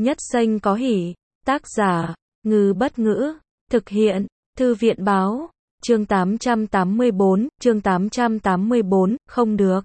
Nhất Xanh có hỉ. Tác giả, Ngư Bất Ngữ. Thực hiện, Thư viện Báo. Chương 884, không được.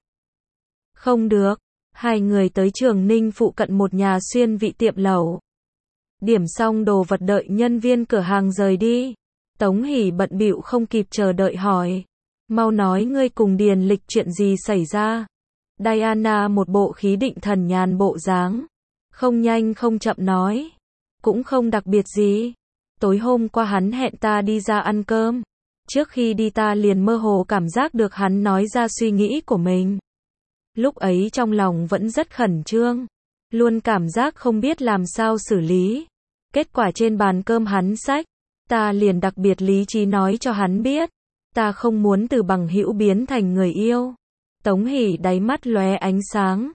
Không được. Hai người tới Trường Ninh phụ cận một nhà xuyên vị tiệm lẩu. Điểm xong đồ vật đợi nhân viên cửa hàng rời đi. Tống Hỷ bận bịu không kịp chờ đợi hỏi. Mau nói ngươi cùng Điền Lịch chuyện gì xảy ra. Diana một bộ khí định thần nhàn bộ dáng. Không nhanh không chậm nói. Cũng không đặc biệt gì. Tối hôm qua hắn hẹn ta đi ra ăn cơm. Trước khi đi ta liền mơ hồ cảm giác được hắn nói ra suy nghĩ của mình. Lúc ấy trong lòng vẫn rất khẩn trương. Luôn cảm giác không biết làm sao xử lý. Kết quả trên bàn cơm hắn xách. Ta liền đặc biệt lý trí nói cho hắn biết. Ta không muốn từ bằng hữu biến thành người yêu. Tống Hỷ đáy mắt lóe ánh sáng.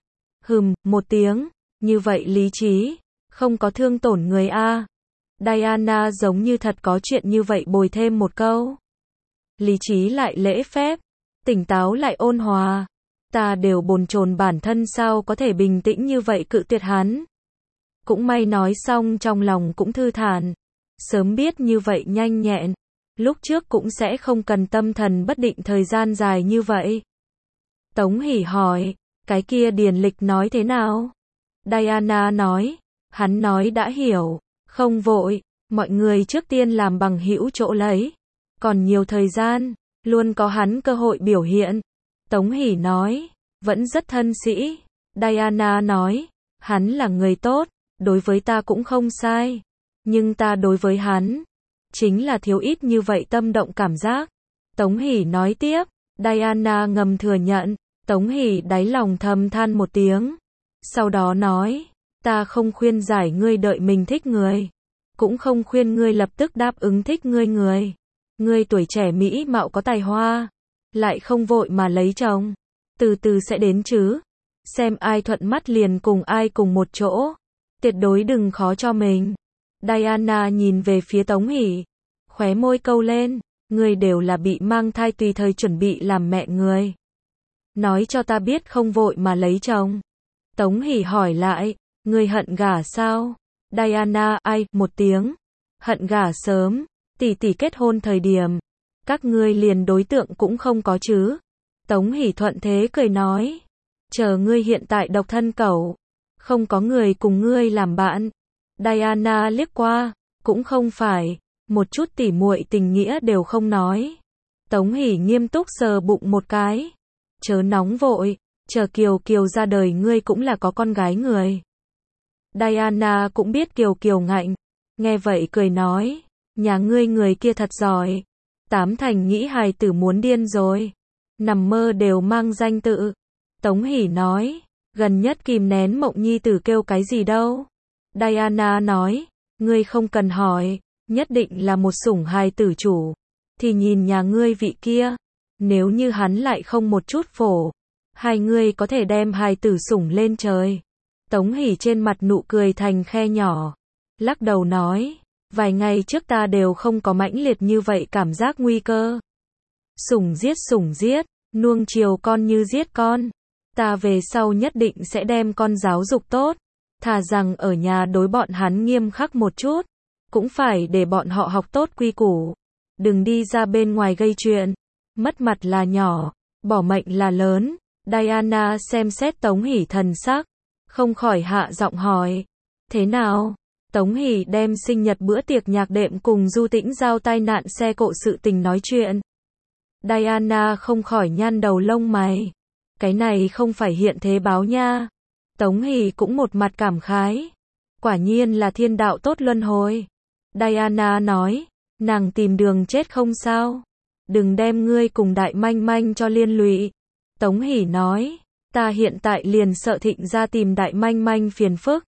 Một tiếng. Như vậy lý trí. Không có thương tổn người a. Diana giống như thật có chuyện như vậy bồi thêm một câu. Lý trí lại lễ phép. Tỉnh táo lại ôn hòa. Ta đều bồn chồn bản thân sao có thể bình tĩnh như vậy cự tuyệt hắn. Cũng may nói xong trong lòng cũng thư thản. Sớm biết như vậy nhanh nhẹn. Lúc trước cũng sẽ không cần tâm thần bất định thời gian dài như vậy. Tống Hỷ hỏi, cái kia Điền Lịch nói thế nào? Diana nói, hắn nói đã hiểu, không vội, mọi người trước tiên làm bằng hữu chỗ lấy. Còn nhiều thời gian, luôn có hắn cơ hội biểu hiện. Tống Hỷ nói, vẫn rất thân sĩ. Diana nói, hắn là người tốt, đối với ta cũng không sai. Nhưng ta đối với hắn, chính là thiếu ít như vậy tâm động cảm giác. Tống Hỷ nói tiếp, Diana ngầm thừa nhận. Tống Hỷ đáy lòng thầm than một tiếng. Sau đó nói, ta không khuyên giải ngươi đợi mình thích người. Cũng không khuyên ngươi lập tức đáp ứng thích ngươi người. Ngươi tuổi trẻ mỹ mạo có tài hoa. Lại không vội mà lấy chồng. Từ từ sẽ đến chứ. Xem ai thuận mắt liền cùng ai cùng một chỗ. Tuyệt đối đừng khó cho mình. Diana nhìn về phía Tống Hỷ. Khóe môi câu lên. Ngươi đều là bị mang thai tùy thời chuẩn bị làm mẹ người. Nói cho ta biết không vội mà lấy chồng. Tống Hỷ hỏi lại, ngươi hận gả sao? Diana ai một tiếng. Hận gả sớm, tỷ tỷ kết hôn thời điểm. Các ngươi liền đối tượng cũng không có chứ. Tống Hỷ thuận thế cười nói. Chờ ngươi hiện tại độc thân cẩu. Không có người cùng ngươi làm bạn. Diana liếc qua, cũng không phải. Một chút tỉ muội tình nghĩa đều không nói. Tống Hỷ nghiêm túc sờ bụng một cái. Chớ nóng vội, chờ Kiều Kiều ra đời ngươi cũng là có con gái người. Diana cũng biết Kiều Kiều ngạnh. Nghe vậy cười nói, nhà ngươi người kia thật giỏi. Tám thành nghĩ hài tử muốn điên rồi. Nằm mơ đều mang danh tự. Tống Hỷ nói, gần nhất kìm nén mộng nhi tử kêu cái gì đâu. Diana nói, ngươi không cần hỏi, nhất định là một sủng hài tử chủ. Thì nhìn nhà ngươi vị kia. Nếu như hắn lại không một chút phổ, hai người có thể đem hài tử sủng lên trời. Tống Hỷ trên mặt nụ cười thành khe nhỏ. Lắc đầu nói, vài ngày trước ta đều không có mãnh liệt như vậy cảm giác nguy cơ. Sủng giết, nuông chiều con như giết con. Ta về sau nhất định sẽ đem con giáo dục tốt. Thà rằng ở nhà đối bọn hắn nghiêm khắc một chút. Cũng phải để bọn họ học tốt quy củ. Đừng đi ra bên ngoài gây chuyện. Mất mặt là nhỏ, bỏ mệnh là lớn. Diana xem xét Tống Hỷ thần sắc, không khỏi hạ giọng hỏi. Thế nào? Tống Hỷ đem sinh nhật bữa tiệc nhạc đệm cùng Du Tĩnh Giao tai nạn xe cộ sự tình nói chuyện. Diana không khỏi nhăn đầu lông mày. Cái này không phải hiện thế báo nha. Tống Hỷ cũng một mặt cảm khái. Quả nhiên là thiên đạo tốt luân hồi. Diana nói, nàng tìm đường chết không sao. Đừng đem ngươi cùng Đại Manh Manh cho liên lụy. Tống Hỷ nói, ta hiện tại liền sợ Thịnh ra tìm Đại Manh Manh phiền phức.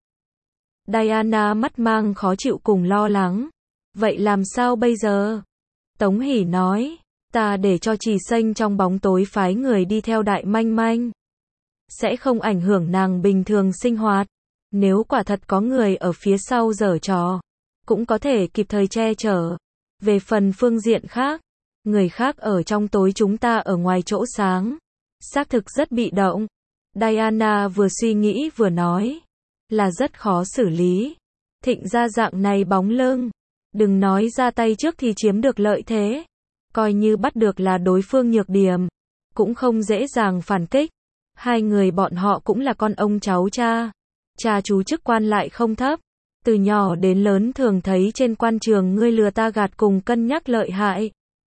Diana mắt mang khó chịu cùng lo lắng. Vậy làm sao bây giờ? Tống Hỷ nói, ta để cho Trì Xanh trong bóng tối phái người đi theo Đại Manh Manh. Sẽ không ảnh hưởng nàng bình thường sinh hoạt. Nếu quả thật có người ở phía sau giở trò, cũng có thể kịp thời che chở. Về phần phương diện khác, người khác ở trong tối chúng ta ở ngoài chỗ sáng. Xác thực rất bị động. Diana vừa suy nghĩ vừa nói. Là rất khó xử lý. Thịnh gia dạng này bóng lưng, đừng nói ra tay trước thì chiếm được lợi thế, coi như bắt được là đối phương nhược điểm, cũng không dễ dàng phản kích. Hai người bọn họ cũng là con ông cháu cha, cha chú chức quan lại không thấp, từ nhỏ đến lớn thường thấy trên quan trường ngươi lừa ta gạt cùng cân nhắc lợi hại.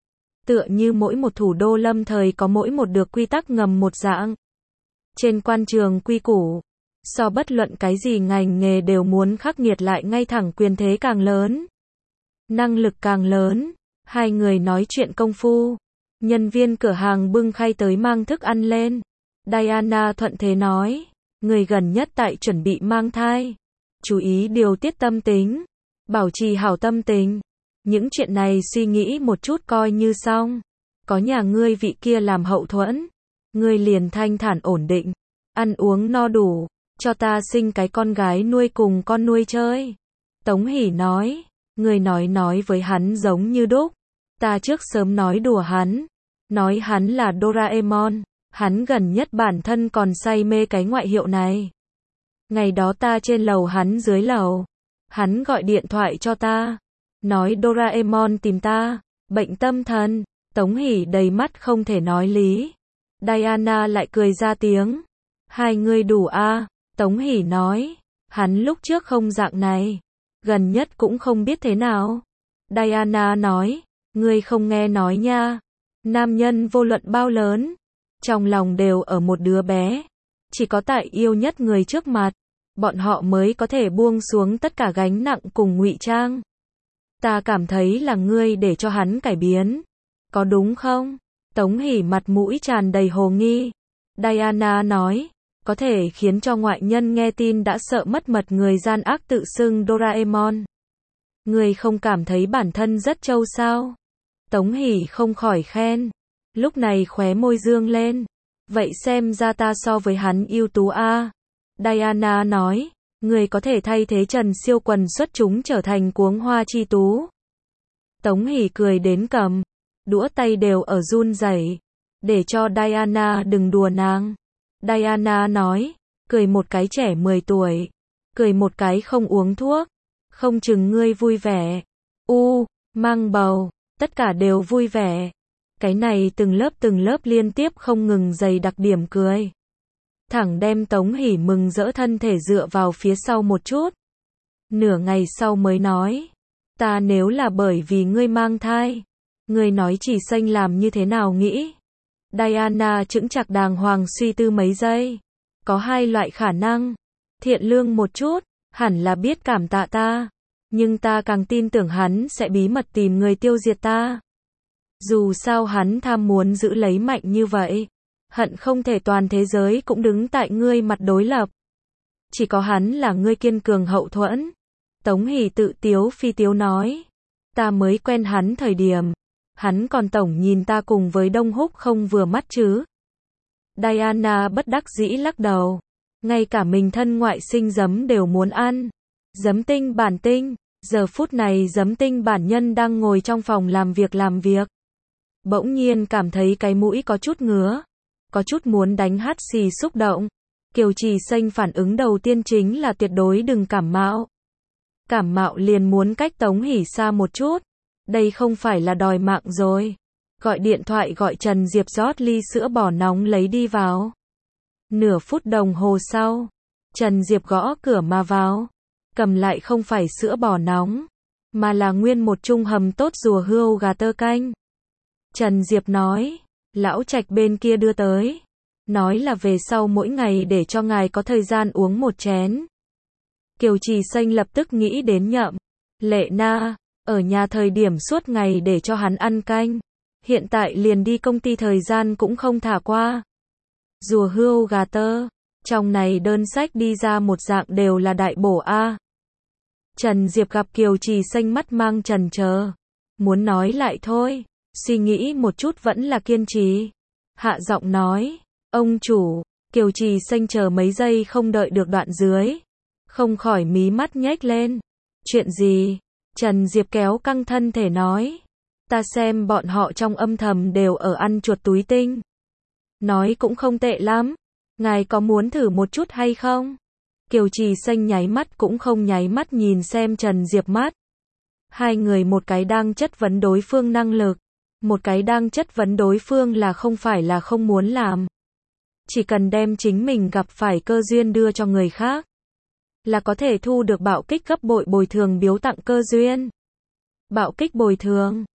Tựa như mỗi một thủ đô lâm thời có mỗi một được quy tắc ngầm một dạng. Trên quan trường quy củ, so bất luận cái gì ngành nghề đều muốn khắc nghiệt lại ngay thẳng, quyền thế càng lớn, năng lực càng lớn. Hai người nói chuyện công phu, nhân viên cửa hàng bưng khay tới mang thức ăn lên. Diana thuận thế nói, người gần nhất tại chuẩn bị mang thai, chú ý điều tiết tâm tính, bảo trì hảo tâm tình. Những chuyện này suy nghĩ một chút coi như xong. Có nhà ngươi vị kia làm hậu thuẫn, ngươi liền thanh thản ổn định, ăn uống no đủ, cho ta sinh cái con gái nuôi cùng con nuôi chơi. Tống Hỷ nói, ngươi nói với hắn giống như đúc. Ta trước sớm nói đùa hắn, nói hắn là Doraemon, hắn gần nhất bản thân còn say mê cái ngoại hiệu này. Ngày đó ta trên lầu hắn dưới lầu, hắn gọi điện thoại cho ta, nói Doraemon tìm ta, bệnh tâm thần. Tống Hỷ đầy mắt không thể nói lý. Diana lại cười ra tiếng. Hai người đủ a. Tống Hỷ nói, hắn lúc trước không dạng này, gần nhất cũng không biết thế nào. Diana nói, ngươi không nghe nói nha, nam nhân vô luận bao lớn, trong lòng đều ở một đứa bé, chỉ có tại yêu nhất người trước mặt, bọn họ mới có thể buông xuống tất cả gánh nặng cùng ngụy trang. Ta cảm thấy là ngươi để cho hắn cải biến, có đúng không? Tống Hỷ mặt mũi tràn đầy hồ nghi. Diana nói, có thể khiến cho ngoại nhân nghe tin đã sợ mất mật người gian ác tự xưng Doraemon. Ngươi không cảm thấy bản thân rất trâu sao? Tống Hỷ không khỏi khen, lúc này khóe môi dương lên. Vậy xem ra ta so với hắn ưu tú a. Diana nói, người có thể thay thế Trần Siêu quần xuất chúng trở thành cuống hoa chi tú. Tống Hỷ cười đến cầm đũa tay đều ở run rẩy, để cho Diana đừng đùa nàng. Diana nói, cười một cái trẻ 10 tuổi, cười một cái không uống thuốc, không chừng ngươi vui vẻ. Mang bầu, tất cả đều vui vẻ. Cái này từng lớp liên tiếp không ngừng dày đặc điểm cười. Thẳng đem Tống Hỷ mừng rỡ thân thể dựa vào phía sau một chút. Nửa ngày sau mới nói, ta nếu là bởi vì ngươi mang thai, ngươi nói chỉ xanh làm như thế nào nghĩ? Diana chững chạc đàng hoàng suy tư mấy giây. Có hai loại khả năng. Thiện lương một chút, hẳn là biết cảm tạ ta. Nhưng ta càng tin tưởng hắn sẽ bí mật tìm người tiêu diệt ta. Dù sao hắn tham muốn giữ lấy mạnh như vậy, hận không thể toàn thế giới cũng đứng tại ngươi mặt đối lập. Chỉ có hắn là ngươi kiên cường hậu thuẫn. Tống Hỷ tự tiếu phi tiếu nói, ta mới quen hắn thời điểm, hắn còn tổng nhìn ta cùng với Đông Húc không vừa mắt chứ. Diana bất đắc dĩ lắc đầu, ngay cả mình thân ngoại sinh giấm đều muốn ăn. Giấm tinh bản tinh, giờ phút này giấm tinh bản nhân đang ngồi trong phòng làm việc. Bỗng nhiên cảm thấy cái mũi có chút ngứa, có chút muốn đánh hắt xì xúc động. Kiều Trì Xanh phản ứng đầu tiên chính là tuyệt đối đừng cảm mạo. Cảm mạo liền muốn cách Tống Hỷ xa một chút. Đây không phải là đòi mạng rồi. Gọi điện thoại gọi Trần Diệp rót ly sữa bò nóng lấy đi vào. Nửa phút đồng hồ sau, Trần Diệp gõ cửa mà vào. Cầm lại không phải sữa bò nóng, mà là nguyên một chung hầm tốt rùa hươu gà tơ canh. Trần Diệp nói, lão Trạch bên kia đưa tới, nói là về sau mỗi ngày để cho ngài có thời gian uống một chén. Kiều Trì Xanh lập tức nghĩ đến Nhậm Lệ Na, ở nhà thời điểm suốt ngày để cho hắn ăn canh, hiện tại liền đi công ty thời gian cũng không thả qua. Rùa hươu gà tơ, trong này đơn sách đi ra một dạng đều là đại bổ a. Trần Diệp gặp Kiều Trì Xanh mắt mang chần chờ, muốn nói lại thôi, suy nghĩ một chút vẫn là kiên trì. Hạ giọng nói, ông chủ. Kiều Trì Xanh chờ mấy giây không đợi được đoạn dưới, không khỏi mí mắt nhếch lên. Chuyện gì? Trần Diệp kéo căng thân thể nói, ta xem bọn họ trong âm thầm đều ở ăn chuột túi tinh. Nói cũng không tệ lắm, ngài có muốn thử một chút hay không? Kiều Trì Xanh nháy mắt cũng không nháy mắt nhìn xem Trần Diệp mắt. Hai người một cái đang chất vấn đối phương năng lực, một cái đang chất vấn đối phương là không phải là không muốn làm. Chỉ cần đem chính mình gặp phải cơ duyên đưa cho người khác, là có thể thu được bạo kích gấp bội bồi thường biếu tặng cơ duyên. Bạo kích bồi thường.